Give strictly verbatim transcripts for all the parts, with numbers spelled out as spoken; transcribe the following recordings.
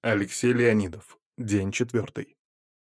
Алексей Леонидов. День четвертый.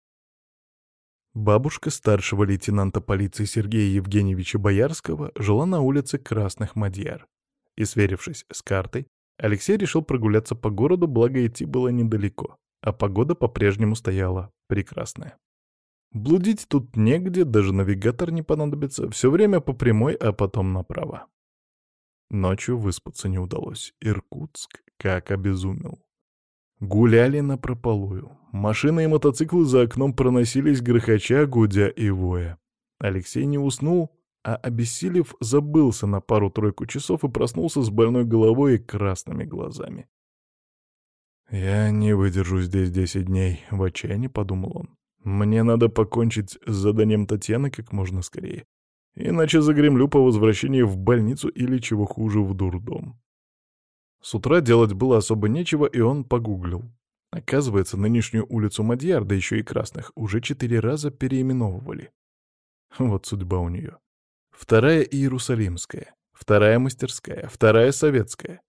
Бабушка старшего лейтенанта полиции Сергея Евгеньевича Боярского жила на улице Красных Мадьяр. И, сверившись с картой, Алексей решил прогуляться по городу, благо идти было недалеко, а погода по-прежнему стояла прекрасная. Блудить тут негде, даже навигатор не понадобится, все время по прямой, а потом направо. Ночью выспаться не удалось. Иркутск как обезумел. Гуляли напропалую. Машины и мотоциклы за окном проносились, грохоча, гудя и воя. Алексей не уснул, а, обессилев, забылся на пару-тройку часов и проснулся с больной головой и красными глазами. «Я не выдержу здесь десять дней», — в отчаянии подумал он. «Мне надо покончить с заданием Татьяны как можно скорее, иначе загремлю по возвращении в больницу или, чего хуже, в дурдом». С утра делать было особо нечего, и он погуглил. Оказывается, нынешнюю улицу Мадьяр, да еще и Красных, уже четыре раза переименовывали. Вот судьба у нее. Вторая Иерусалимская, вторая Мастерская, вторая Советская.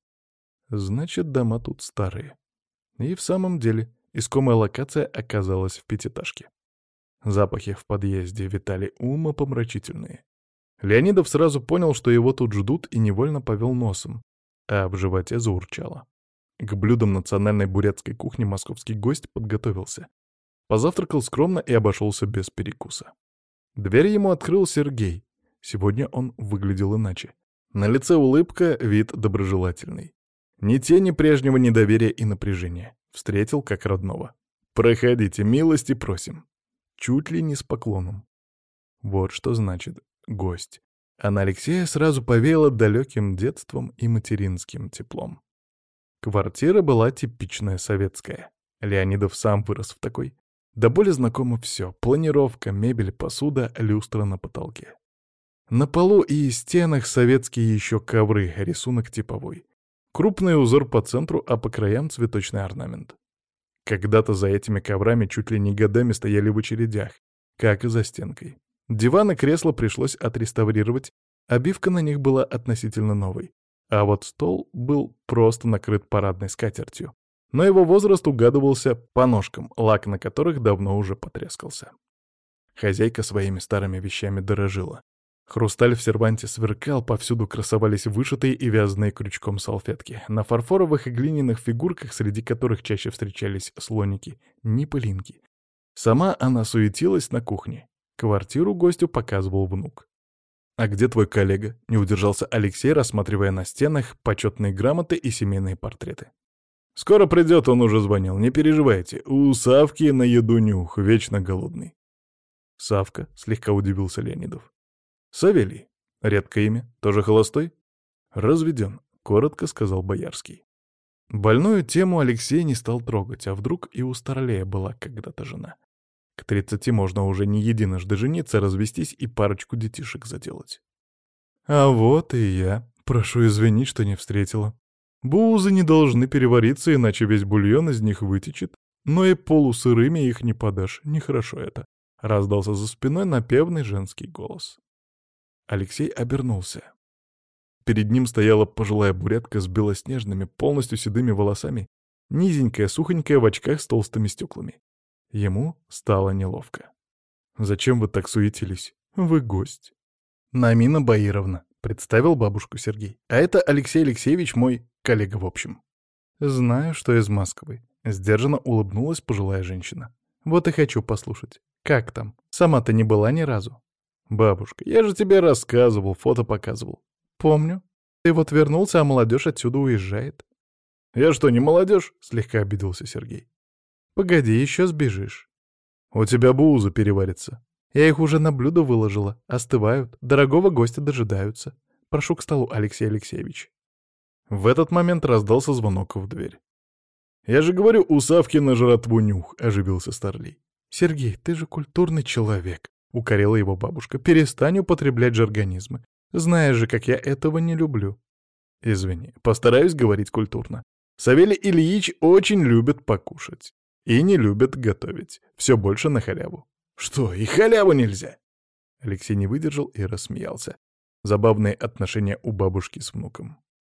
Значит, дома тут старые. И в самом деле, искомая локация оказалась в пятиэтажке. Запахи в подъезде витали умопомрачительные. Леонидов сразу понял, что его тут ждут, и невольно повел носом, а в животе заурчало. К блюдам национальной бурятской кухни московский гость подготовился. Позавтракал скромно и обошелся без перекуса. Дверь ему открыл Сергей. Сегодня он выглядел иначе. На лице улыбка, вид доброжелательный. Ни тени прежнего недоверия и напряжения. Встретил как родного. «Проходите, милости просим». Чуть ли не с поклоном. Вот что значит «гость». А на Алексея сразу повеяло далеким детством и материнским теплом. Квартира была типичная советская. Леонидов сам вырос в такой. До боли знакомо все — планировка, мебель, посуда, люстра на потолке. На полу и стенах советские еще ковры, рисунок типовой. Крупный узор по центру, а по краям цветочный орнамент. Когда-то за этими коврами чуть ли не годами стояли в очередях, как и за стенкой. Диван и кресло пришлось отреставрировать, обивка на них была относительно новой. А вот стол был просто накрыт парадной скатертью. Но его возраст угадывался по ножкам, лак на которых давно уже потрескался. Хозяйка своими старыми вещами дорожила. Хрусталь в серванте сверкал, повсюду красовались вышитые и вязаные крючком салфетки. На фарфоровых и глиняных фигурках, среди которых чаще встречались слоники, ни пылинки. Сама она суетилась на кухне. Квартиру гостю показывал внук. «А где твой коллега?» — не удержался Алексей, рассматривая на стенах почетные грамоты и семейные портреты. «Скоро придет, он уже звонил, не переживайте. У Савки на еду нюх, вечно голодный». «Савка?» — слегка удивился Леонидов. «Савелий. Редкое имя. Тоже холостой?» «Разведен», — коротко сказал Боярский. Больную тему Алексей не стал трогать, а вдруг и у Старлея была когда-то жена. К тридцати можно уже не единожды жениться, развестись и парочку детишек заделать. А вот и я. Прошу извинить, что не встретила. Бузы не должны перевариться, иначе весь бульон из них вытечет. Но и полусырыми их не подашь, нехорошо это. Раздался за спиной напевный женский голос. Алексей обернулся. Перед ним стояла пожилая бурятка с белоснежными, полностью седыми волосами, низенькая, сухонькая, в очках с толстыми стеклами. Ему стало неловко. «Зачем вы так суетились? Вы гость». «Намина Баировна», — представил бабушку Сергей. «А это Алексей Алексеевич, мой коллега в общем». «Знаю, что из Москвы», — сдержанно улыбнулась пожилая женщина. «Вот и хочу послушать. Как там? Сама-то не была ни разу». «Бабушка, я же тебе рассказывал, фото показывал». «Помню. Ты вот вернулся, а молодежь отсюда уезжает». «Я что, не молодежь?» — слегка обиделся Сергей. «Погоди, еще сбежишь. У тебя бузы переварятся. Я их уже на блюдо выложила. Остывают. Дорогого гостя дожидаются. Прошу к столу, Алексей Алексеевич». В этот момент раздался звонок в дверь. «Я же говорю, у Савки на жратву нюх», — оживился Старлей. «Сергей, ты же культурный человек», — укорила его бабушка. «Перестань употреблять жаргонизмы. Знаешь же, как я этого не люблю». «Извини, постараюсь говорить культурно. Савелий Ильич очень любит покушать. И не любят готовить. Все больше на халяву». «Что, и халяву нельзя?» Алексей не выдержал и рассмеялся. Забавные отношения у бабушки с внуком.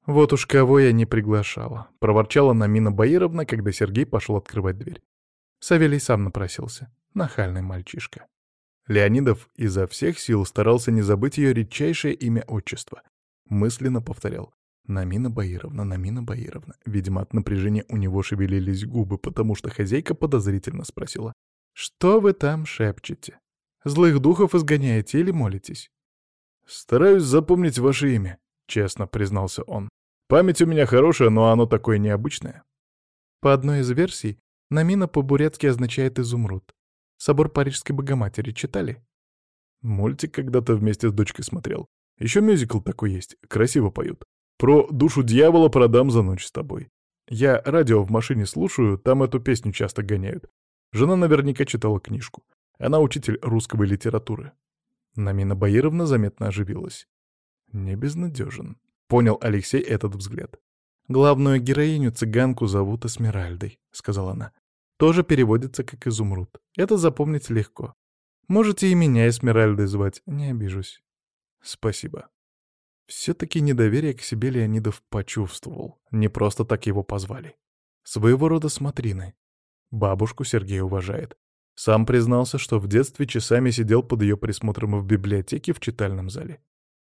«Вот уж кого я не приглашала», — проворчала Намина Баировна, когда Сергей пошел открывать дверь. Савелий сам напросился. Нахальный мальчишка. Леонидов изо всех сил старался не забыть ее редчайшее имя-отчество. Мысленно повторял: «Намина Баировна, Намина Баировна». Видимо, от напряжения у него шевелились губы, потому что хозяйка подозрительно спросила: «Что вы там шепчете? Злых духов изгоняете или молитесь?» «Стараюсь запомнить ваше имя», — честно признался он. «Память у меня хорошая, но оно такое необычное». По одной из версий, Намина по-бурятски означает «изумруд». «Собор Парижской Богоматери» читали? Мультик когда-то вместе с дочкой смотрел. Еще мюзикл такой есть, красиво поют. Про душу дьявола продам за ночь с тобой. Я радио в машине слушаю, там эту песню часто гоняют. Жена наверняка читала книжку. Она учитель русской литературы. Намина Баировна заметно оживилась. «Не безнадежен», — понял Алексей этот взгляд. «Главную героиню цыганку зовут Эсмеральдой», — сказала она. «Тоже переводится как изумруд. Это запомнить легко. Можете и меня Эсмеральдой звать, не обижусь». «Спасибо». Все-таки недоверие к себе Леонидов почувствовал. Не просто так его позвали. Своего рода смотрины. Бабушку Сергей уважает. Сам признался, что в детстве часами сидел под ее присмотром в библиотеке в читальном зале.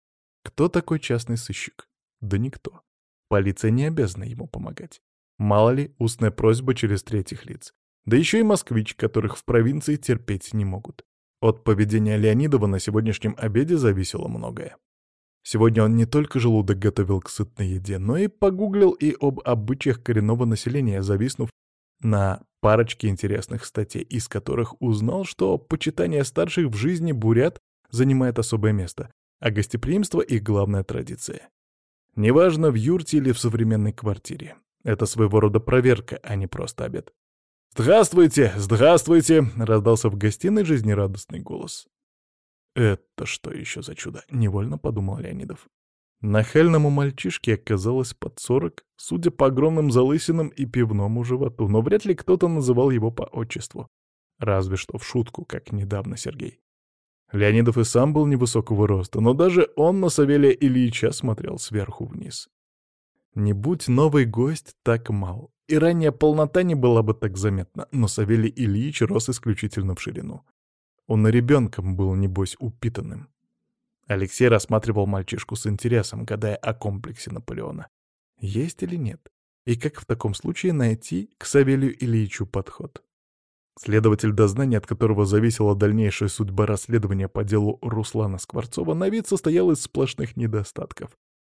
Кто такой частный сыщик? Да никто. Полиция не обязана ему помогать. Мало ли, устная просьба через третьих лиц. Да еще и москвич, которых в провинции терпеть не могут. От поведения Леонидова на сегодняшнем обеде зависело многое. Сегодня он не только желудок готовил к сытной еде, но и погуглил и об обычаях коренного населения, зависнув на парочке интересных статей, из которых узнал, что почитание старших в жизни бурят занимает особое место, а гостеприимство — их главная традиция. Неважно, в юрте или в современной квартире. Это своего рода проверка, а не просто обед. «Здравствуйте! Здравствуйте!» — раздался в гостиной жизнерадостный голос. «Это что еще за чудо?» — невольно подумал Леонидов. Нахальному мальчишке оказалось под сорок, судя по огромным залысинам и пивному животу, но вряд ли кто-то называл его по отчеству. Разве что в шутку, как недавно Сергей. Леонидов и сам был невысокого роста, но даже он на Савелия Ильича смотрел сверху вниз. Не будь новый гость так мал, и ранняя полнота не была бы так заметна, но Савелий Ильич рос исключительно в ширину. Он и ребенком был, небось, упитанным. Алексей рассматривал мальчишку с интересом, гадая о комплексе Наполеона. Есть или нет? И как в таком случае найти к Савелию Ильичу подход? Следователь дознания, от которого зависела дальнейшая судьба расследования по делу Руслана Скворцова, на вид состоял из сплошных недостатков.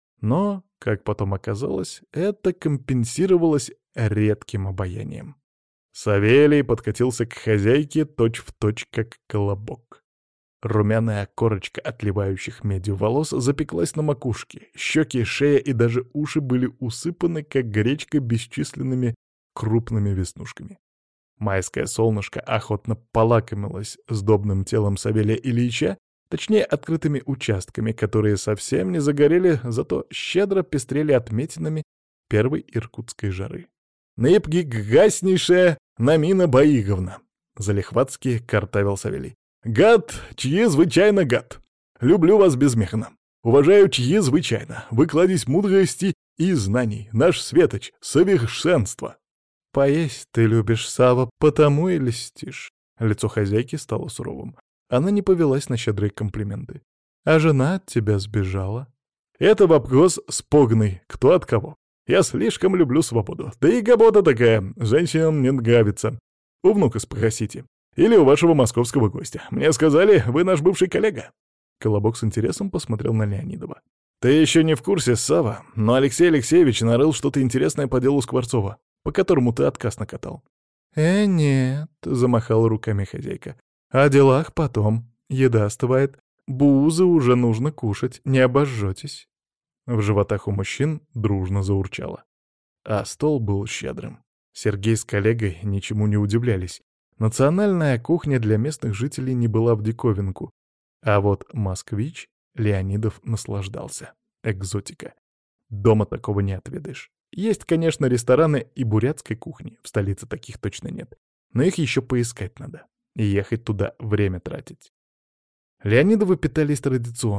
Но, как потом оказалось, это компенсировалось редким обаянием. Савелий подкатился к хозяйке точь-в-точь, как колобок. Румяная корочка отливающих медью волос запеклась на макушке, щеки, шея и даже уши были усыпаны, как гречка, бесчисленными крупными веснушками. Майское солнышко охотно полакомилось сдобным телом Савелия Ильича, точнее, открытыми участками, которые совсем не загорели, зато щедро пестрели отметинами первой иркутской жары. «Наипгигаснейшая Намина Баировна!» — залихватски картавил Савелий. «Гад, чьезвычайно гад! Люблю вас безмерно. Уважаю чьезвычайно. Вы кладезь мудрости и знаний. Наш светоч — совершенство!» «Поесть ты любишь, Сава, потому и льстишь». Лицо хозяйки стало суровым. Она не повелась на щедрые комплименты. «А жена от тебя сбежала?» «Это вопрос спорный. Кто от кого? Я слишком люблю свободу. Да и работа такая. Женщинам мне нравится. У внука спросите. Или у вашего московского гостя. Мне сказали, вы наш бывший коллега». Колобок с интересом посмотрел на Леонидова. «Ты еще не в курсе, Сава, но Алексей Алексеевич нарыл что-то интересное по делу Скворцова, по которому ты отказ накатал». «Э, нет», — замахала руками хозяйка. «О делах потом. Еда остывает. Бузы уже нужно кушать, не обожжетесь». В животах у мужчин дружно заурчало. А стол был щедрым. Сергей с коллегой ничему не удивлялись. Национальная кухня для местных жителей не была в диковинку. А вот москвич Леонидов наслаждался. Экзотика. Дома такого не отведаешь. Есть, конечно, рестораны и бурятской кухни. В столице таких точно нет. Но их еще поискать надо. И ехать туда время тратить. Леонидовы питались традиционно.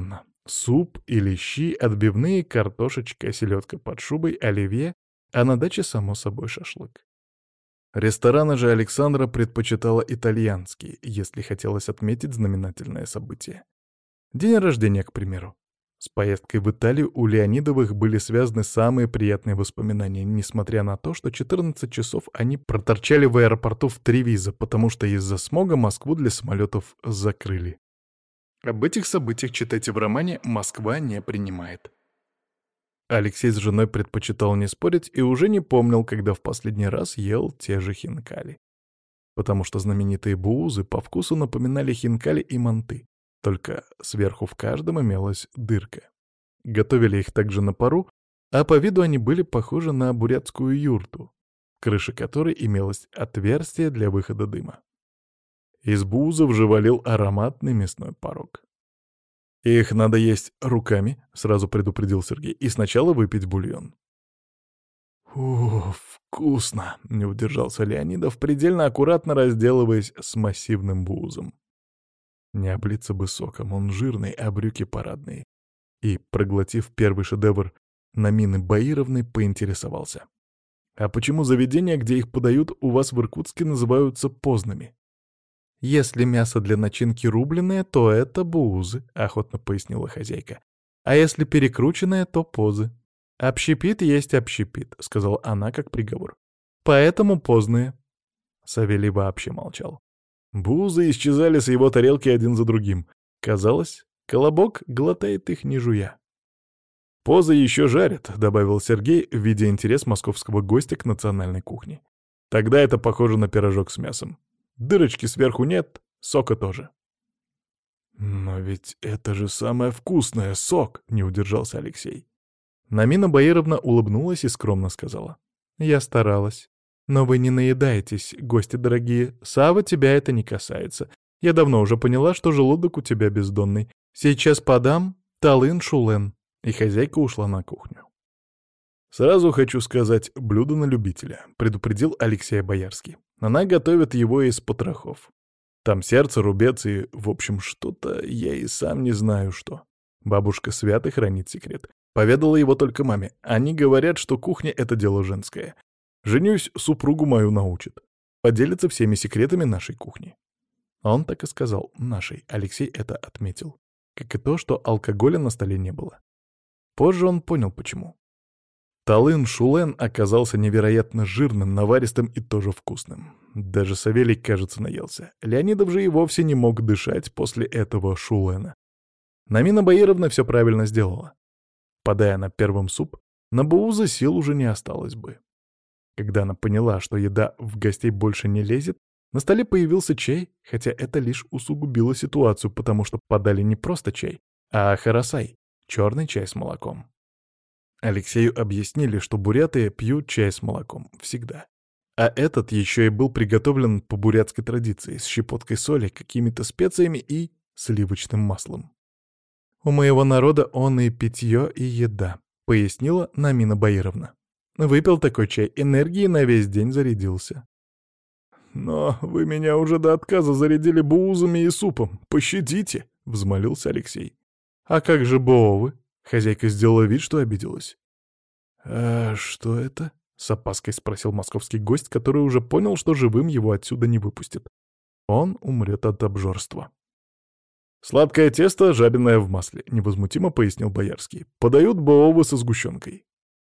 Суп или щи, отбивные, картошечка, селедка под шубой, оливье, а на даче, само собой, шашлык. Рестораны же Александра предпочитала итальянские, если хотелось отметить знаменательное событие. День рождения, к примеру. С поездкой в Италию у Леонидовых были связаны самые приятные воспоминания, несмотря на то, что четырнадцать часов они проторчали в аэропорту в Тревизо, потому что из-за смога Москву для самолетов закрыли. Об этих событиях читайте в романе «Москва не принимает». Алексей с женой предпочитал не спорить и уже не помнил, когда в последний раз ел те же хинкали. Потому что знаменитые буузы по вкусу напоминали хинкали и манты, только сверху в каждом имелась дырка. Готовили их также на пару, а по виду они были похожи на бурятскую юрту, в крыше которой имелось отверстие для выхода дыма. Из буузов же валил ароматный мясной порог. «Их надо есть руками», — сразу предупредил Сергей, — «и сначала выпить бульон». «Ух, вкусно!» — не удержался Леонидов, предельно аккуратно разделываясь с массивным буузом. Не облиться бы соком, он жирный, а брюки парадные. И, проглотив первый шедевр Намины Баировны, поинтересовался. «А почему заведения, где их подают, у вас в Иркутске называются позными?» «Если мясо для начинки рубленое, то это буузы», — охотно пояснила хозяйка. «А если перекрученное, то позы. Общепит есть общепит», — сказала она как приговор. «Поэтому позные». Савелий вообще молчал. Буузы исчезали с его тарелки один за другим. Казалось, колобок глотает их не жуя. «Позы еще жарят», — добавил Сергей, видя интерес московского гостя к национальной кухне. «Тогда это похоже на пирожок с мясом. Дырочки сверху нет, сока тоже». «Но ведь это же самое вкусное, сок!» — не удержался Алексей. Намина Баировна улыбнулась и скромно сказала. «Я старалась. Но вы не наедаетесь, гости дорогие. Сава, тебя это не касается. Я давно уже поняла, что желудок у тебя бездонный. Сейчас подам талын-шулен». И хозяйка ушла на кухню. «Сразу хочу сказать, блюдо на любителя», — предупредил Алексей Боярский. «Она готовит его из потрохов. Там сердце, рубец и, в общем, что-то я и сам не знаю что. Бабушка свято хранит секрет. Поведала его только маме. Они говорят, что кухня — это дело женское. Женюсь, супругу мою научит. Поделится всеми секретами нашей кухни». Он так и сказал «нашей». Алексей это отметил. Как и то, что алкоголя на столе не было. Позже он понял, почему. Талын-шулен оказался невероятно жирным, наваристым и тоже вкусным. Даже Савелий, кажется, наелся. Леонидов же и вовсе не мог дышать после этого шулена. Намина Баировна все правильно сделала. Подая на первым суп, на буузы сил уже не осталось бы. Когда она поняла, что еда в гостей больше не лезет, на столе появился чай, хотя это лишь усугубило ситуацию, потому что подали не просто чай, а харасай — черный чай с молоком. Алексею объяснили, что буряты пьют чай с молоком всегда. А этот еще и был приготовлен по бурятской традиции, с щепоткой соли, какими-то специями и сливочным маслом. «У моего народа он и питье, и еда», — пояснила Намина Баировна. «Выпил такой чай, энергии на весь день зарядился». «Но вы меня уже до отказа зарядили буузами и супом. Пощадите!» — взмолился Алексей. «А как же боовы?» — хозяйка сделала вид, что обиделась. «А что это?» — с опаской спросил московский гость, который уже понял, что живым его отсюда не выпустят. Он умрет от обжорства. «Сладкое тесто, жареное в масле», — невозмутимо пояснил Боярский. «Подают боовы со сгущенкой».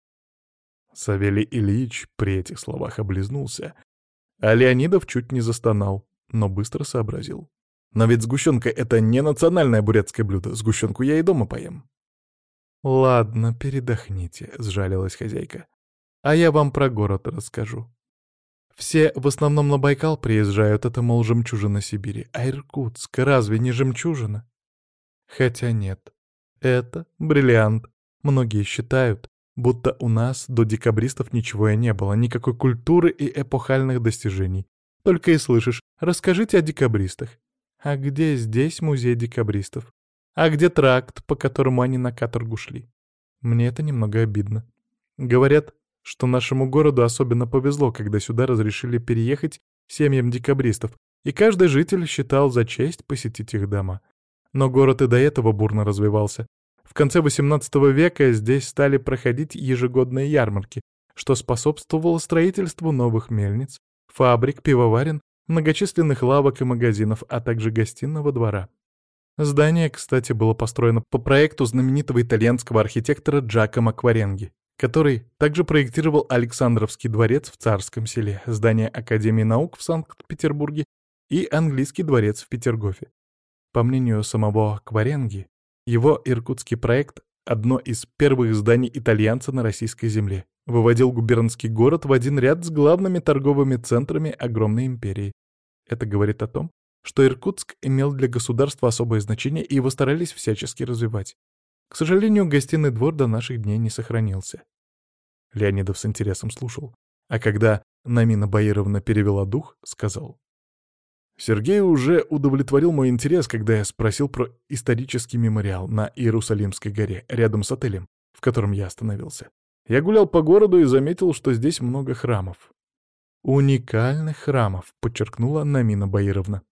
Савелий Ильич при этих словах облизнулся, а Леонидов чуть не застонал, но быстро сообразил. «Но ведь сгущенка — это не национальное бурятское блюдо, сгущенку я и дома поем». «Ладно, передохните», — сжалилась хозяйка. «А я вам про город расскажу. Все в основном на Байкал приезжают, это, мол, жемчужина Сибири. А Иркутск разве не жемчужина? Хотя нет, это бриллиант. Многие считают, будто у нас до декабристов ничего и не было, никакой культуры и эпохальных достижений. Только и слышишь, расскажите о декабристах. А где здесь музей декабристов? А где тракт, по которому они на каторгу шли? Мне это немного обидно. Говорят, что нашему городу особенно повезло, когда сюда разрешили переехать семьям декабристов, и каждый житель считал за честь посетить их дома. Но город и до этого бурно развивался. В конце восемнадцатого века здесь стали проходить ежегодные ярмарки, что способствовало строительству новых мельниц, фабрик, пивоварен, многочисленных лавок и магазинов, а также гостиного двора. Здание, кстати, было построено по проекту знаменитого итальянского архитектора Джакомо Кваренги, который также проектировал Александровский дворец в Царском Селе, здание Академии наук в Санкт-Петербурге и Английский дворец в Петергофе. По мнению самого Кваренги, его иркутский проект — одно из первых зданий итальянца на российской земле, выводил губернский город в один ряд с главными торговыми центрами огромной империи. Это говорит о том, что Иркутск имел для государства особое значение, и его старались всячески развивать. К сожалению, гостиный двор до наших дней не сохранился. Леонидов с интересом слушал, а когда Намина Баировна перевела дух, сказал: «Сергей уже удовлетворил мой интерес, когда я спросил про исторический мемориал на Иерусалимской горе, рядом с отелем, в котором я остановился. Я гулял по городу и заметил, что здесь много храмов». «Уникальных храмов», — подчеркнула Намина Баировна.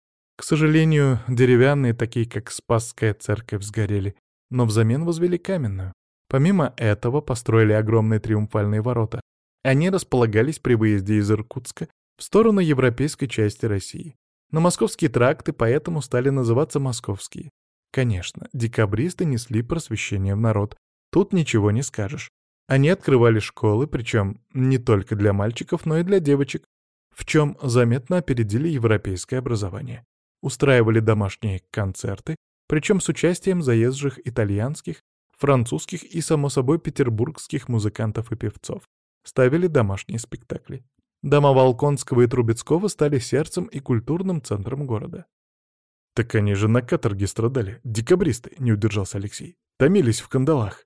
К сожалению, деревянные, такие как Спасская церковь, сгорели, но взамен возвели каменную. Помимо этого построили огромные триумфальные ворота. Они располагались при выезде из Иркутска в сторону европейской части России. Но московские тракты поэтому стали называться московские. Конечно, декабристы несли просвещение в народ. Тут ничего не скажешь. Они открывали школы, причем не только для мальчиков, но и для девочек, в чем заметно опередили европейское образование. Устраивали домашние концерты, причем с участием заезжих итальянских, французских и, само собой, петербургских музыкантов и певцов. Ставили домашние спектакли. Дома Волконского и Трубецкого стали сердцем и культурным центром города. «Так они же на каторге страдали, декабристы», — не удержался Алексей. «Томились в кандалах».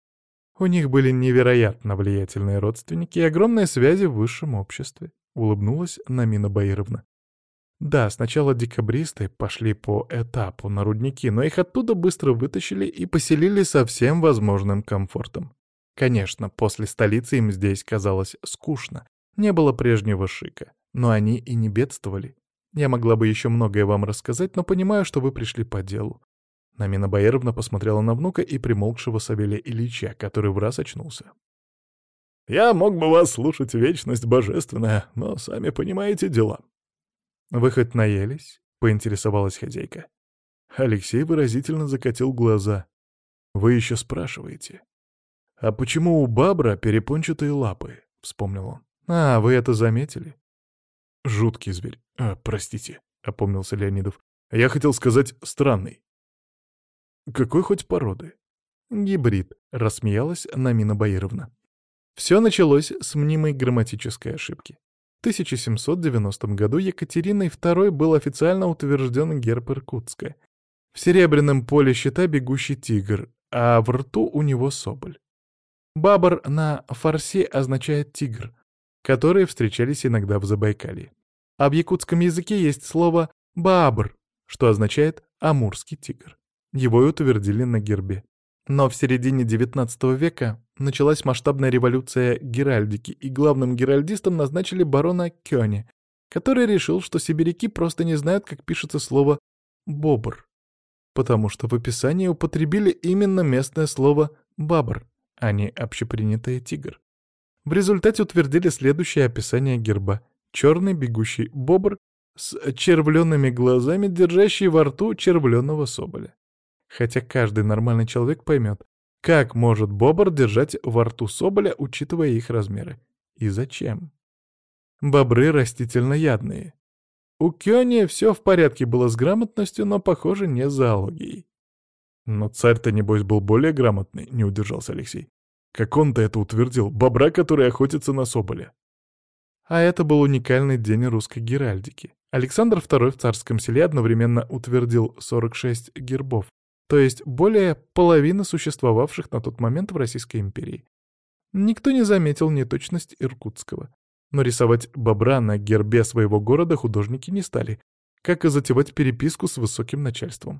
«У них были невероятно влиятельные родственники и огромные связи в высшем обществе», — улыбнулась Намина Баировна. «Да, сначала декабристы пошли по этапу на рудники, но их оттуда быстро вытащили и поселили со всем возможным комфортом. Конечно, после столицы им здесь казалось скучно, не было прежнего шика, но они и не бедствовали. Я могла бы еще многое вам рассказать, но понимаю, что вы пришли по делу». Намина Баировна посмотрела на внука и примолкшего Савелия Ильича, который враз очнулся. «Я мог бы вас слушать, вечность божественная, но сами понимаете дела». «Вы хоть наелись?» — поинтересовалась хозяйка. Алексей выразительно закатил глаза. «Вы еще спрашиваете?» «А почему у бабра перепончатые лапы?» — вспомнил он. «А, вы это заметили?» «Жуткий зверь. А, простите», — опомнился Леонидов. «Я хотел сказать странный». «Какой хоть породы?» «Гибрид», — рассмеялась Намина Баировна. Все началось с мнимой грамматической ошибки. В тысяча семьсот девяностом году Екатериной второй был официально утвержден герб Иркутска. В серебряном поле щита бегущий тигр, а в рту у него соболь. Бабр на фарси означает «тигр», которые встречались иногда в Забайкалье. А в якутском языке есть слово «баабр», что означает «амурский тигр». Его и утвердили на гербе. Но в середине девятнадцатого века началась масштабная революция геральдики, и главным геральдистом назначили барона Кёне, который решил, что сибиряки просто не знают, как пишется слово «бобр», потому что в описании употребили именно местное слово «бабр», а не общепринятое «тигр». В результате утвердили следующее описание герба: черный бегущий бобр с червленными глазами, держащий во рту червленого соболя. Хотя каждый нормальный человек поймет, как может бобр держать во рту соболя, учитывая их размеры. И зачем? Бобры растительноядные. У Кёни все в порядке было с грамотностью, но, похоже, не с зоологией. Но царь-то, небось, был более грамотный, не удержался Алексей. Как он-то это утвердил, бобра, который охотится на соболя. А это был уникальный день русской геральдики. Александр второй в Царском Селе одновременно утвердил сорок шесть гербов, то есть более половины существовавших на тот момент в Российской империи. Никто не заметил неточность иркутского. Но рисовать бобра на гербе своего города художники не стали, как и затевать переписку с высоким начальством.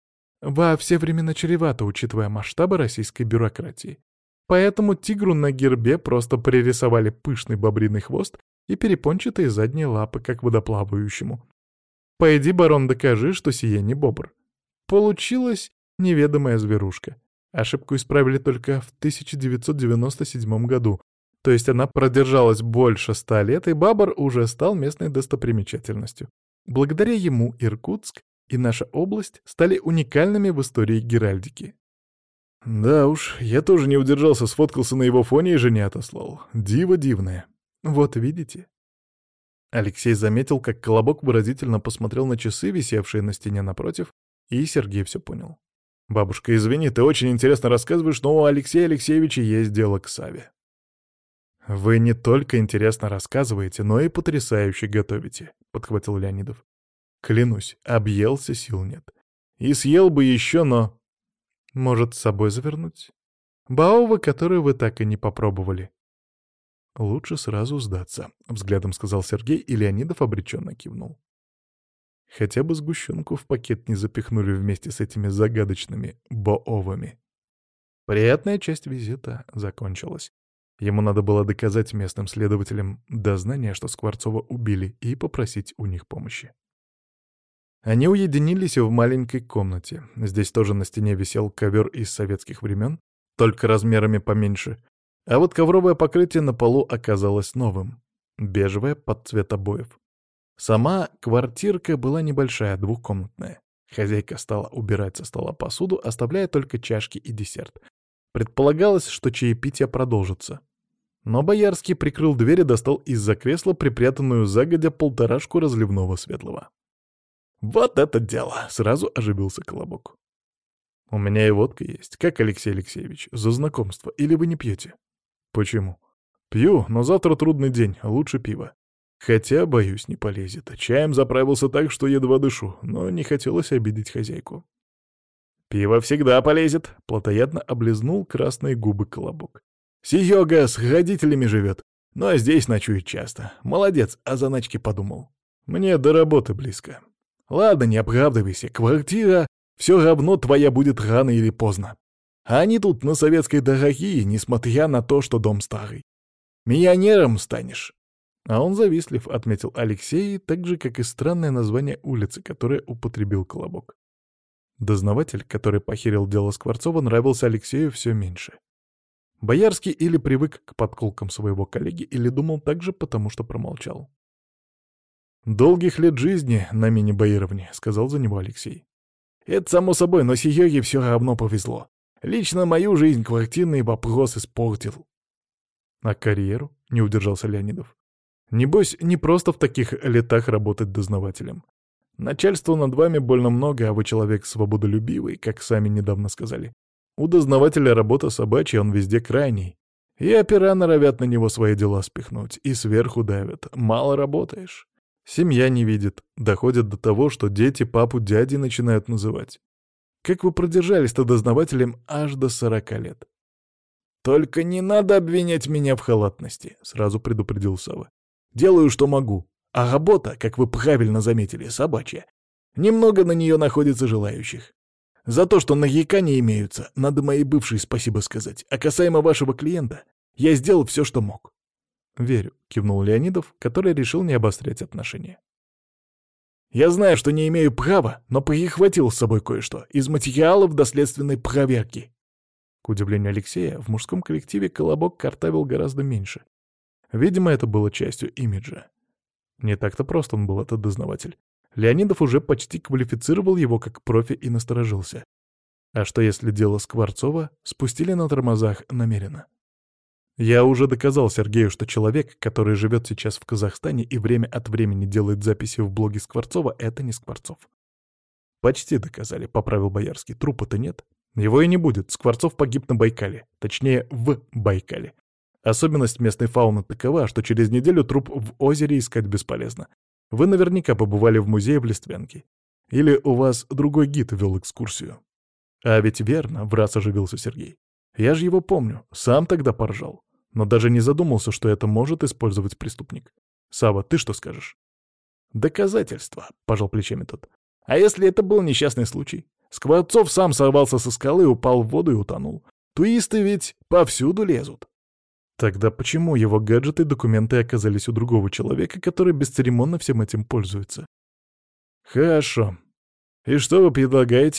Во все времена чревато, учитывая масштабы российской бюрократии. Поэтому тигру на гербе просто пририсовали пышный бобриный хвост и перепончатые задние лапы, как водоплавающему. Пойди, барон, докажи, что сие не бобр. Получилась неведомая зверушка. Ошибку исправили только в тысяча девятьсот девяносто седьмом году, то есть она продержалась больше ста лет, и Бабр уже стал местной достопримечательностью. Благодаря ему Иркутск и наша область стали уникальными в истории геральдики. Да уж, я тоже не удержался, сфоткался на его фоне и жене отослал. Диво дивное. Вот видите? Алексей заметил, как Колобок выразительно посмотрел на часы, висевшие на стене напротив, и Сергей все понял. «Бабушка, извини, ты очень интересно рассказываешь, но у Алексея Алексеевича есть дело к Саве». «Вы не только интересно рассказываете, но и потрясающе готовите», — подхватил Леонидов. «Клянусь, объелся, сил нет. И съел бы еще, но...» «Может, с собой завернуть? Баова, которую вы так и не попробовали». «Лучше сразу сдаться», — взглядом сказал Сергей, и Леонидов обреченно кивнул. Хотя бы сгущенку в пакет не запихнули вместе с этими загадочными боовами. Приятная часть визита закончилась. Ему надо было доказать местным следователям дознание, что Скворцова убили, и попросить у них помощи. Они уединились в маленькой комнате. Здесь тоже на стене висел ковер из советских времен, только размерами поменьше, а вот ковровое покрытие на полу оказалось новым, бежевое под цвет обоев. Сама квартирка была небольшая, двухкомнатная. Хозяйка стала убирать со стола посуду, оставляя только чашки и десерт. Предполагалось, что чаепитие продолжится. Но Боярский прикрыл дверь и достал из-за кресла припрятанную загодя полторашку разливного светлого. «Вот это дело!» — сразу оживился Колобок. «У меня и водка есть. Как, Алексей Алексеевич, за знакомство? Или вы не пьете?» «Почему?» «Пью, но завтра трудный день, лучше пива. Хотя, боюсь, не полезет. Чаем заправился так, что едва дышу, но не хотелось обидеть хозяйку». «Пиво всегда полезет», — плотоядно облизнул красные губы Колобок. «Серега с родителями живет, но здесь ночует часто. Молодец, о заначке подумал. Мне до работы близко. Ладно, не оправдывайся, квартира все равно твоя будет рано или поздно. А они тут на советской дорогие, несмотря на то, что дом старый. Миллионером станешь». А он завистлив, отметил Алексей, так же, как и странное название улицы, которое употребил Колобок. Дознаватель, который похерил дело Скворцова, нравился Алексею все меньше. Боярский или привык к подколкам своего коллеги, или думал так же, потому что промолчал. «Долгих лет жизни на мини-баировне», — сказал за него Алексей. «Это само собой, но Сереге все равно повезло. Лично мою жизнь квартирный вопрос испортил». «А карьеру?» — не удержался Леонидов. «Небось, не просто в таких летах работать дознавателем. Начальства над вами больно много, а вы человек свободолюбивый, как сами недавно сказали. У дознавателя работа собачья, он везде крайний. И опера норовят на него свои дела спихнуть, и сверху давят. Мало работаешь. Семья не видит. Доходит до того, что дети папу дядей начинают называть. Как вы продержались-то дознавателем аж до сорока лет?» «Только не надо обвинять меня в халатности», — сразу предупредил Сава. «Делаю, что могу. А работа, как вы правильно заметили, собачья. Немного на нее находится желающих. За то, что нагика не имеются, надо моей бывшей спасибо сказать. А касаемо вашего клиента, я сделал все, что мог». «Верю», — кивнул Леонидов, который решил не обострять отношения. «Я знаю, что не имею права, но прихватил с собой кое-что из материалов доследственной проверки». К удивлению Алексея, в мужском коллективе Колобок картавил гораздо меньше. Видимо, это было частью имиджа. Не так-то просто он был, этот дознаватель. Леонидов уже почти квалифицировал его как профи и насторожился. А что если дело Скворцова спустили на тормозах намеренно? Я уже доказал Сергею, что человек, который живет сейчас в Казахстане и время от времени делает записи в блоге Скворцова, это не Скворцов. «Почти доказали», — поправил Боярский. «Трупа-то нет. Его и не будет. Скворцов погиб на Байкале. Точнее, в Байкале. Особенность местной фауны такова, что через неделю труп в озере искать бесполезно. Вы наверняка побывали в музее в Листвянке. Или у вас другой гид вел экскурсию». «А ведь верно», — враз оживился Сергей. «Я же его помню. Сам тогда поржал. Но даже не задумался, что это может использовать преступник. Сава, ты что скажешь?» «Доказательства», — пожал плечами тот. «А если это был несчастный случай? Скворцов сам сорвался со скалы, упал в воду и утонул. Туристы ведь повсюду лезут». «Тогда почему его гаджеты и документы оказались у другого человека, который бесцеремонно всем этим пользуется?» «Хорошо. И что вы предлагаете?»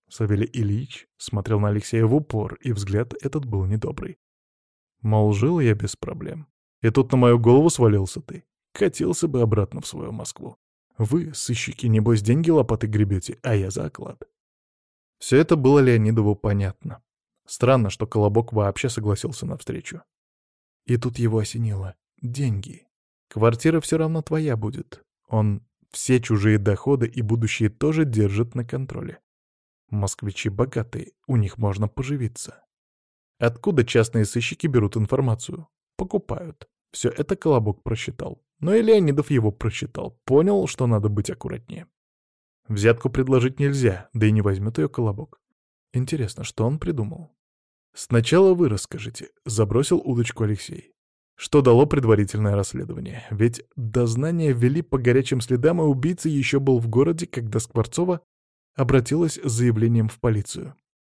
Савелий Ильич смотрел на Алексея в упор, и взгляд этот был недобрый. Мол, жил я без проблем. И тут на мою голову свалился ты. Катился бы обратно в свою Москву. Вы, сыщики, небось, деньги лопаты гребете, а я за оклад. Все это было Леонидову понятно. Странно, что Колобок вообще согласился на встречу. И тут его осенило. Деньги. Квартира все равно твоя будет. Он все чужие доходы и будущее тоже держит на контроле. Москвичи богатые, у них можно поживиться. Откуда частные сыщики берут информацию? Покупают. Все это Колобок просчитал. Но и Леонидов его просчитал. Понял, что надо быть аккуратнее. Взятку предложить нельзя, да и не возьмет ее Колобок. Интересно, что он придумал? Сначала вы расскажите, забросил удочку Алексей. Что дало предварительное расследование? Ведь дознание ввели по горячим следам, и убийца еще был в городе, когда Скворцова обратилась с заявлением в полицию.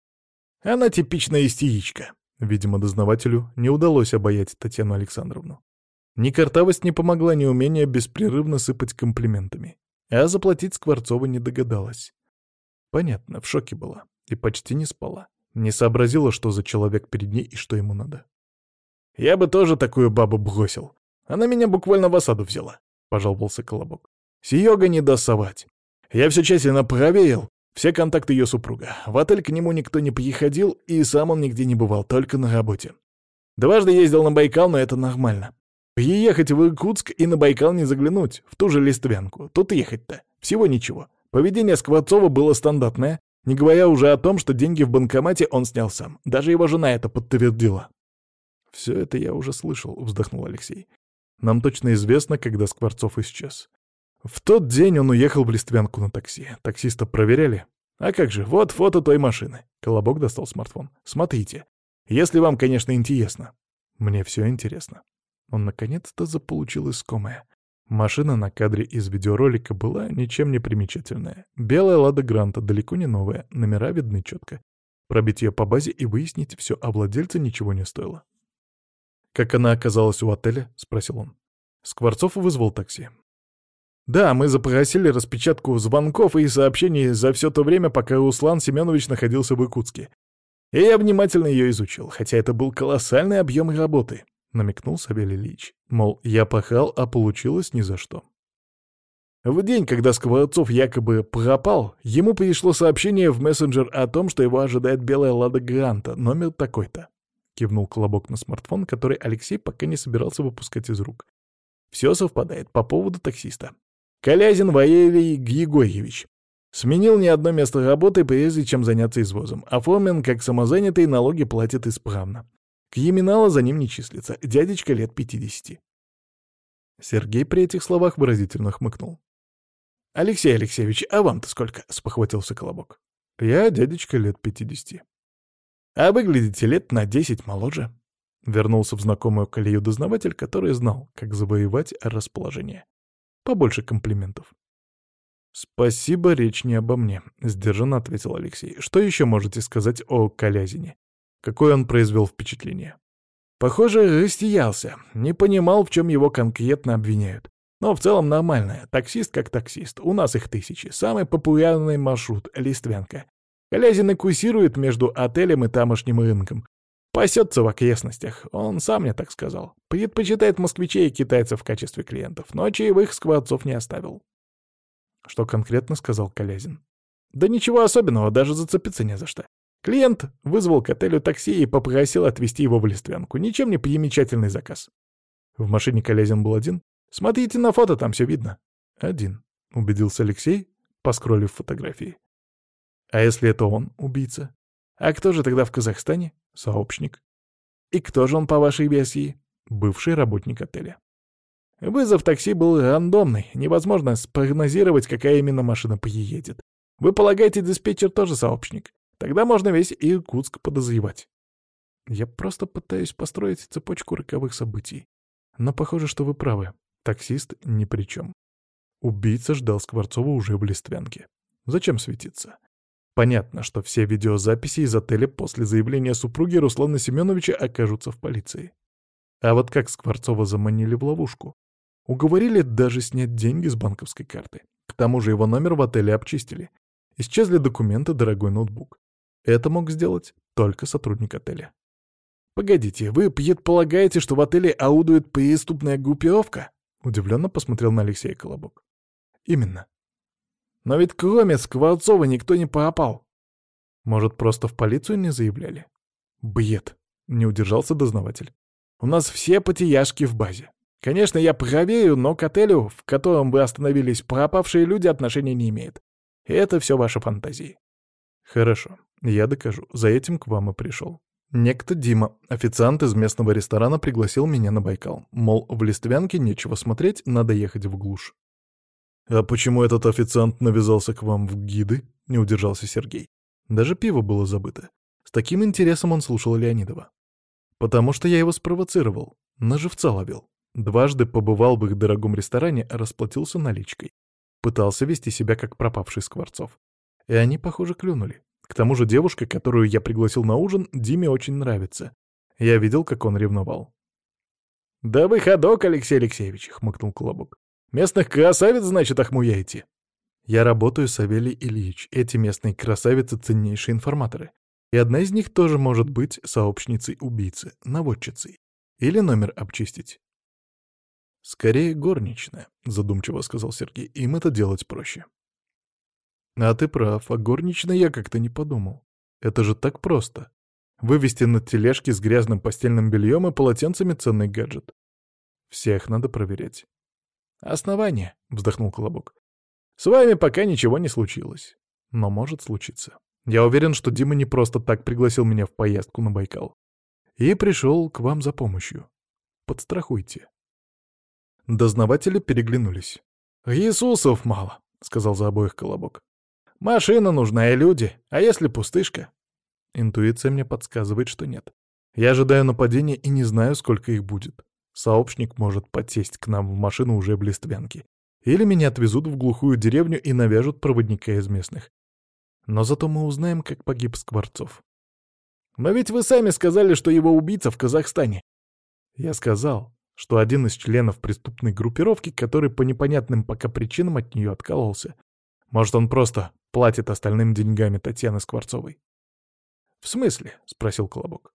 Она типичная истеричка. Видимо, дознавателю не удалось обаять Татьяну Александровну. Ни картавость не помогла, ни умение беспрерывно сыпать комплиментами. А заплатить Скворцова не догадалась. Понятно, в шоке была. И почти не спала. Не сообразила, что за человек перед ней и что ему надо. «Я бы тоже такую бабу бросил. Она меня буквально в осаду взяла», — пожаловался Колобок. «Серега не даст совать. Я все тщательно проверил, все контакты ее супруга. В отель к нему никто не приходил, и сам он нигде не бывал, только на работе. Дважды ездил на Байкал, но это нормально. Приехать в Иркутск и на Байкал не заглянуть, в ту же Листвянку. Тут ехать-то всего ничего. Поведение Скворцова было стандартное, не говоря уже о том, что деньги в банкомате он снял сам. Даже его жена это подтвердила». «Все это я уже слышал», — вздохнул Алексей. «Нам точно известно, когда Скворцов исчез. В тот день он уехал в Листвянку на такси. Таксиста проверяли. А как же, вот фото той машины». Колобок достал смартфон. «Смотрите. Если вам, конечно, интересно». «Мне все интересно». Он наконец-то заполучил искомое. Машина на кадре из видеоролика была ничем не примечательная. Белая «Лада Гранта», далеко не новая, номера видны четко. Пробить ее по базе и выяснить все о владельце ничего не стоило. «Как она оказалась у отеля?» — спросил он. Скворцов вызвал такси. «Да, мы запросили распечатку звонков и сообщений за все то время, пока Руслан Семенович находился в Иркутске. И я внимательно ее изучил, хотя это был колоссальный объем работы», — намекнул Савелий Ильич. Мол, я пахал, а получилось ни за что. В день, когда Скворцов якобы пропал, ему пришло сообщение в мессенджер о том, что его ожидает белая «Лада Гранта», номер такой-то. Кивнул Колобок на смартфон, который Алексей пока не собирался выпускать из рук. Все совпадает по поводу таксиста. Колязин Валерий Григорьевич. Сменил не одно место работы, прежде чем заняться извозом. Оформлен как самозанятый, налоги платит исправно. Криминала за ним не числится. Дядечка лет пятидесяти. Сергей при этих словах выразительно хмыкнул. «Алексей Алексеевич, а вам-то сколько?» — спохватился Колобок. «Я дядечка лет пятидесяти». «А выглядите лет на десять моложе», — вернулся в знакомую колею дознаватель, который знал, как завоевать расположение. Побольше комплиментов. «Спасибо, речь не обо мне», — сдержанно ответил Алексей. «Что еще можете сказать о Колязине? Какое он произвел впечатление?» «Похоже, растиялся. Не понимал, в чем его конкретно обвиняют. Но в целом нормально. Таксист как таксист. У нас их тысячи. Самый популярный маршрут — Листвянка. Колязин и курсирует между отелем и тамошним рынком. Пасется в окрестностях. Он сам мне так сказал. Предпочитает москвичей и китайцев в качестве клиентов, но чаевых Скворцов не оставил». «Что конкретно сказал Колязин?» «Да ничего особенного, даже зацепиться не за что. Клиент вызвал к отелю такси и попросил отвезти его в Листвянку. Ничем не примечательный заказ». «В машине Колязин был один?» «Смотрите на фото, там все видно». «Один», — убедился Алексей, поскроллив фотографии. «А если это он, убийца? А кто же тогда в Казахстане? Сообщник. И кто же он, по вашей версии? Бывший работник отеля. Вызов такси был рандомный, невозможно спрогнозировать, какая именно машина приедет. Вы полагаете, диспетчер тоже сообщник? Тогда можно весь Иркутск подозревать». «Я просто пытаюсь построить цепочку роковых событий. Но похоже, что вы правы. Таксист ни при чем. Убийца ждал Скворцова уже в Листвянке. Зачем светиться? Понятно, что все видеозаписи из отеля после заявления супруги Руслана Семеновича окажутся в полиции. А вот как Скворцова заманили в ловушку? Уговорили даже снять деньги с банковской карты. К тому же его номер в отеле обчистили. Исчезли документы, дорогой ноутбук. Это мог сделать только сотрудник отеля. «Погодите, вы предполагаете, что в отеле аудует преступная группировка?» Удивленно посмотрел на Алексея Колобок. «Именно. Но ведь кроме Скворцова никто не пропал. Может, просто в полицию не заявляли?» «Бред!» — не удержался дознаватель. «У нас все потеяшки в базе. Конечно, я проверю, но к отелю, в котором вы остановились, пропавшие люди отношения не имеют. Это все ваши фантазии». «Хорошо, я докажу. За этим к вам и пришел. Некто Дима, официант из местного ресторана, пригласил меня на Байкал. Мол, в Листвянке нечего смотреть, надо ехать в глушь». «А почему этот официант навязался к вам в гиды?» — не удержался Сергей. Даже пиво было забыто. С таким интересом он слушал Леонидова. «Потому что я его спровоцировал. На живца ловил. Дважды побывал в их дорогом ресторане, расплатился наличкой. Пытался вести себя как пропавший Скворцов. И они, похоже, клюнули. К тому же девушка, которую я пригласил на ужин, Диме очень нравится. Я видел, как он ревновал». «Да вы ходок, Алексей Алексеевич», — хмыкнул Колобок. «Местных красавиц, значит, охмуяете?» «Я работаю, Савелий Ильич. Эти местные красавицы — ценнейшие информаторы. И одна из них тоже может быть сообщницей убийцы, наводчицей. Или номер обчистить». «Скорее горничная», — задумчиво сказал Сергей. «Им это делать проще». «А ты прав, о горничной я как-то не подумал. Это же так просто. Вывести на тележке с грязным постельным бельем и полотенцами ценный гаджет. Всех надо проверять». «Основание», — вздохнул Колобок. «С вами пока ничего не случилось. Но может случиться. Я уверен, что Дима не просто так пригласил меня в поездку на Байкал. И пришел к вам за помощью. Подстрахуйте». Дознаватели переглянулись. «Иисусов мало», — сказал за обоих Колобок. «Машина нужна и люди, а если пустышка?» Интуиция мне подсказывает, что нет. Я ожидаю нападения и не знаю, сколько их будет. Сообщник может подсесть к нам в машину уже в Листвянке. Или меня отвезут в глухую деревню и навяжут проводника из местных. Но зато мы узнаем, как погиб Скворцов. «Но ведь вы сами сказали, что его убийца в Казахстане». Я сказал, что один из членов преступной группировки, который по непонятным пока причинам от нее откололся. Может, он просто платит остальным деньгами Татьяны Скворцовой. «В смысле?» — спросил Колобок.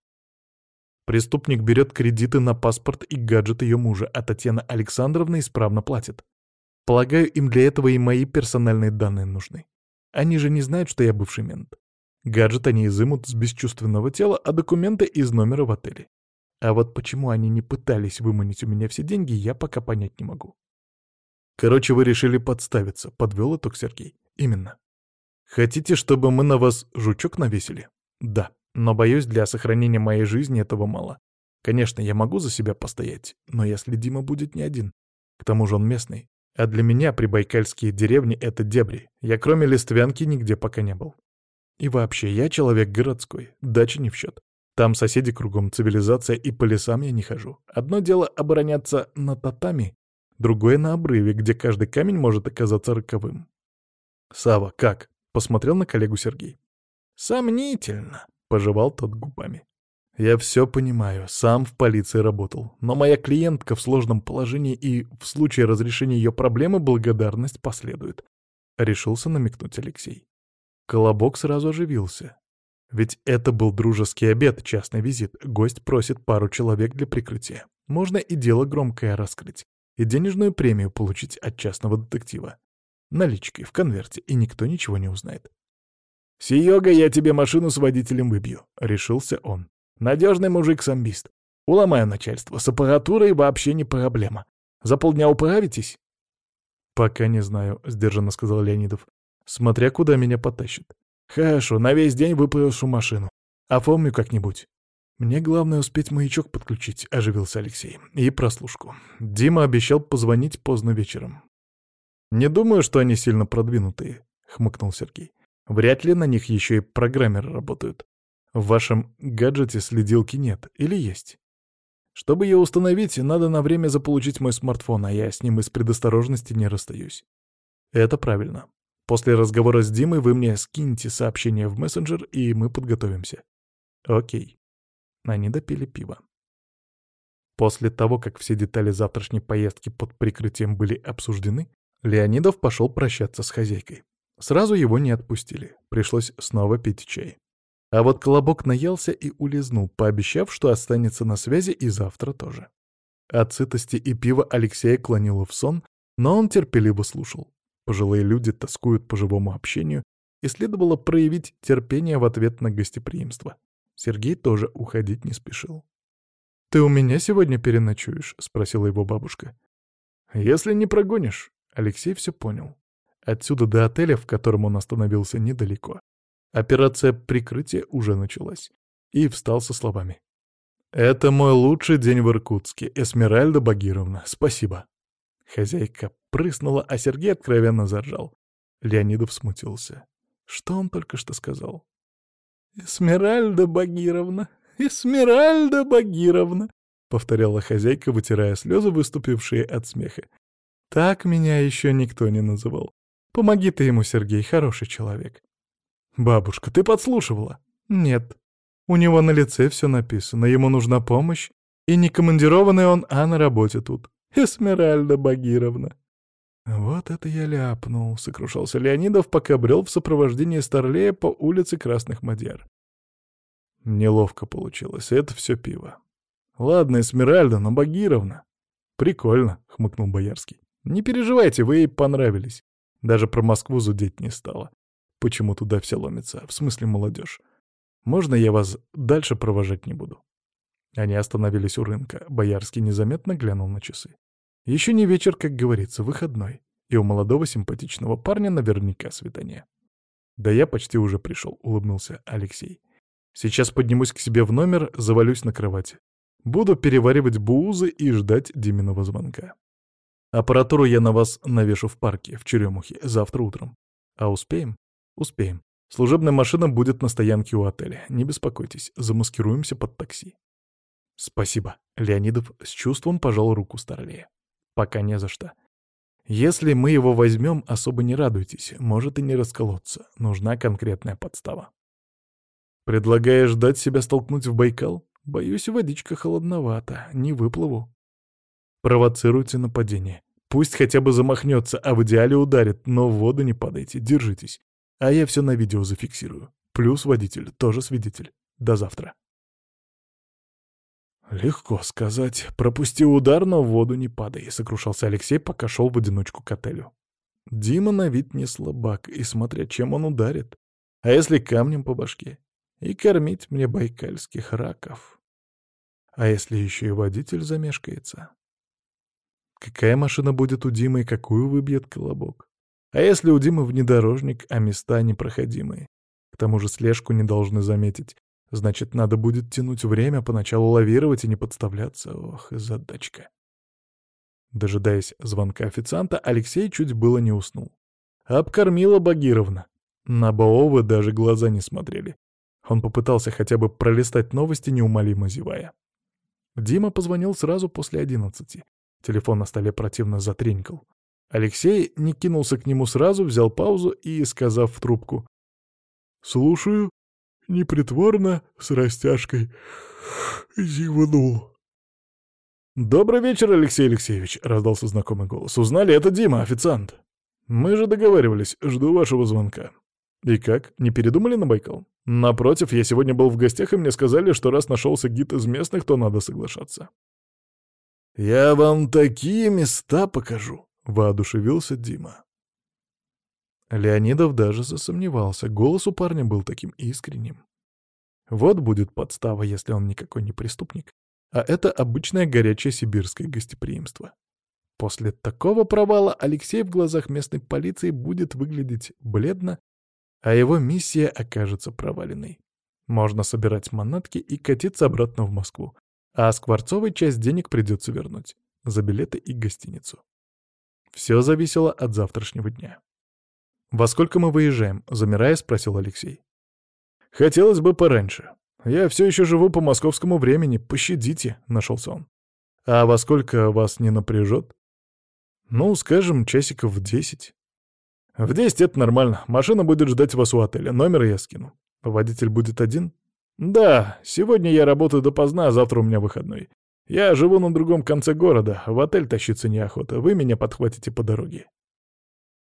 Преступник берет кредиты на паспорт и гаджет ее мужа, а Татьяна Александровна исправно платит. Полагаю, им для этого и мои персональные данные нужны. Они же не знают, что я бывший мент. Гаджет они изымут с бесчувственного тела, а документы из номера в отеле. А вот почему они не пытались выманить у меня все деньги, я пока понять не могу. Короче, вы решили подставиться, подвел итог Сергей. Именно. Хотите, чтобы мы на вас жучок навесили? Да, но боюсь, для сохранения моей жизни этого мало. Конечно, я могу за себя постоять, но если Дима будет не один. К тому же он местный. А для меня прибайкальские деревни — это дебри. Я кроме Листвянки нигде пока не был. И вообще, я человек городской, дача не в счет. Там соседи кругом, цивилизация, и по лесам я не хожу. Одно дело обороняться на татами, другое — на обрыве, где каждый камень может оказаться роковым. «Сава, как?» — посмотрел на коллегу Сергей. «Сомнительно», — пожевал тот губами. «Я все понимаю, сам в полиции работал, но моя клиентка в сложном положении, и в случае разрешения ее проблемы благодарность последует», — решился намекнуть Алексей. Колобок сразу оживился. Ведь это был дружеский обед, частный визит. Гость просит пару человек для прикрытия. Можно и дело громкое раскрыть, и денежную премию получить от частного детектива. Наличкой, в конверте, и никто ничего не узнает. «Серега, я тебе машину с водителем выбью», — решился он. «Надежный мужик-самбист. Уломаю начальство. С аппаратурой вообще не проблема. За полдня управитесь?» «Пока не знаю», — сдержанно сказал Леонидов. «Смотря куда меня потащит». «Хорошо, на весь день выпрошу машину. Оформлю как-нибудь». «Мне главное успеть маячок подключить», — оживился Алексей. «И прослушку. Дима обещал позвонить поздно вечером». «Не думаю, что они сильно продвинутые», — хмыкнул Сергей. «Вряд ли на них еще и программеры работают. В вашем гаджете следилки нет или есть? Чтобы ее установить, надо на время заполучить мой смартфон, а я с ним из предосторожности не расстаюсь». «Это правильно. После разговора с Димой вы мне скиньте сообщение в мессенджер, и мы подготовимся». «Окей». Они допили пиво. После того, как все детали завтрашней поездки под прикрытием были обсуждены, Леонидов пошел прощаться с хозяйкой. Сразу его не отпустили, пришлось снова пить чай. А вот Колобок наелся и улизнул, пообещав, что останется на связи и завтра тоже. От сытости и пива Алексея клонило в сон, но он терпеливо слушал. Пожилые люди тоскуют по живому общению, и следовало проявить терпение в ответ на гостеприимство. Сергей тоже уходить не спешил. «Ты у меня сегодня переночуешь?» — спросила его бабушка. «Если не прогонишь». Алексей все понял. Отсюда до отеля, в котором он остановился, недалеко. Операция прикрытия уже началась. И встал со словами. «Это мой лучший день в Иркутске, Эсмеральда Багировна. Спасибо». Хозяйка прыснула, а Сергей откровенно заржал. Леонидов смутился. Что он только что сказал? «Эсмеральда Багировна, Эсмеральда Багировна», — повторяла хозяйка, вытирая слезы, выступившие от смеха. «Так меня еще никто не называл. Помоги ты ему, Сергей, хороший человек». «Бабушка, ты подслушивала?» «Нет. У него на лице все написано, ему нужна помощь, и не командированный он, а на работе тут. Эсмеральда Багировна». «Вот это я ляпнул», — сокрушался Леонидов, пока брел в сопровождении Старлея по улице Красных Мадьяр. Неловко получилось, это все пиво. «Ладно, Эсмеральда, но Багировна». «Прикольно», — хмыкнул Боярский. «Не переживайте, вы ей понравились. Даже про Москву зудеть не стало. Почему туда все ломятся? В смысле молодежь. Можно я вас дальше провожать не буду?» Они остановились у рынка. Боярский незаметно глянул на часы. Еще не вечер, как говорится, выходной. И у молодого симпатичного парня наверняка свидание. «Да я почти уже пришел», — улыбнулся Алексей. «Сейчас поднимусь к себе в номер, завалюсь на кровати. Буду переваривать буузы и ждать Диминого звонка. Аппаратуру я на вас навешу в парке, в Черемухе, завтра утром. А успеем? Успеем. Служебная машина будет на стоянке у отеля. Не беспокойтесь, замаскируемся под такси». «Спасибо». Леонидов с чувством пожал руку Старлея. «Пока не за что. Если мы его возьмем, особо не радуйтесь, может и не расколоться. Нужна конкретная подстава». «Предлагаешь дать себя столкнуть в Байкал? Боюсь, водичка холодновата, не выплыву». «Провоцируйте нападение. Пусть хотя бы замахнется, а в идеале ударит, но в воду не падайте, держитесь. А я все на видео зафиксирую. Плюс водитель, тоже свидетель. До завтра». «Легко сказать. Пропусти удар, но в воду не падай», — сокрушался Алексей, пока шел в одиночку к отелю. Дима на вид не слабак, и смотря чем он ударит. А если камнем по башке? И кормить мне байкальских раков. А если еще и водитель замешкается? Какая машина будет у Димы и какую выбьет Колобок? А если у Димы внедорожник, а места непроходимые? К тому же слежку не должны заметить. Значит, надо будет тянуть время, поначалу лавировать и не подставляться. Ох, и задачка. Дожидаясь звонка официанта, Алексей чуть было не уснул. Обкормила Багировна. На Баовы даже глаза не смотрели. Он попытался хотя бы пролистать новости, неумолимо зевая. Дима позвонил сразу после одиннадцати. Телефон на столе противно затренькал. Алексей не кинулся к нему сразу, взял паузу и, сказав в трубку: «Слушаю», непритворно, с растяжкой, зевнул. «Добрый вечер, Алексей Алексеевич», — раздался знакомый голос. «Узнали, это Дима, официант. Мы же договаривались, жду вашего звонка». «И как, не передумали на Байкал?» «Напротив, я сегодня был в гостях, и мне сказали, что раз нашелся гид из местных, то надо соглашаться». «Я вам такие места покажу», — воодушевился Дима. Леонидов даже засомневался, голос у парня был таким искренним. Вот будет подстава, если он никакой не преступник, а это обычное горячее сибирское гостеприимство. После такого провала Алексей в глазах местной полиции будет выглядеть бледно, а его миссия окажется проваленной. Можно собирать манатки и катиться обратно в Москву, а Скворцовой часть денег придется вернуть за билеты и гостиницу. Все зависело от завтрашнего дня. «Во сколько мы выезжаем?» — замирая, спросил Алексей. «Хотелось бы пораньше. Я все еще живу по московскому времени, пощадите», — нашелся он. «А во сколько вас не напряжет?» «Ну, скажем, часиков в десять». «В десять это нормально. Машина будет ждать вас у отеля. Номер я скину. Водитель будет один?» «Да, сегодня я работаю допоздна, а завтра у меня выходной. Я живу на другом конце города, в отель тащиться неохота. Вы меня подхватите по дороге».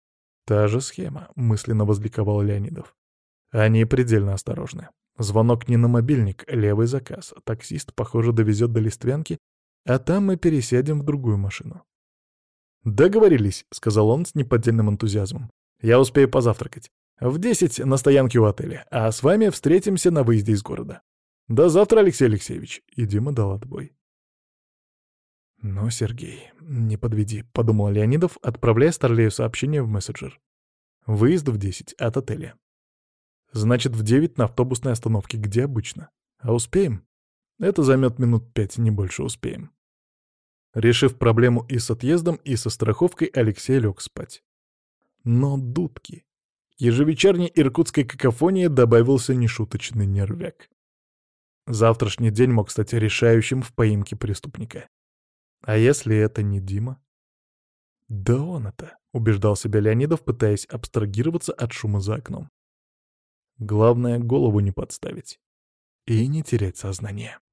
Та же схема, мысленно возликовал Леонидов. Они предельно осторожны. Звонок не на мобильник, левый заказ. Таксист, похоже, довезет до Листвянки, а там мы пересядем в другую машину. «Договорились», — сказал он с неподдельным энтузиазмом. «Я успею позавтракать. В десять на стоянке у отеля, а с вами встретимся на выезде из города. До завтра, Алексей Алексеевич». И Дима дал отбой. «Ну, Сергей, не подведи», — подумал Леонидов, отправляя Старлею сообщение в мессенджер. «Выезд в десять от отеля. Значит, в девять на автобусной остановке, где обычно. А успеем? Это займет минут пять, не больше успеем». Решив проблему и с отъездом, и со страховкой, Алексей лег спать. Но дудки. Ежевечерней иркутской какофонии добавился нешуточный нервяк. Завтрашний день мог стать решающим в поимке преступника. А если это не Дима? Да он это, убеждал себя Леонидов, пытаясь абстрагироваться от шума за окном. Главное, голову не подставить и не терять сознание.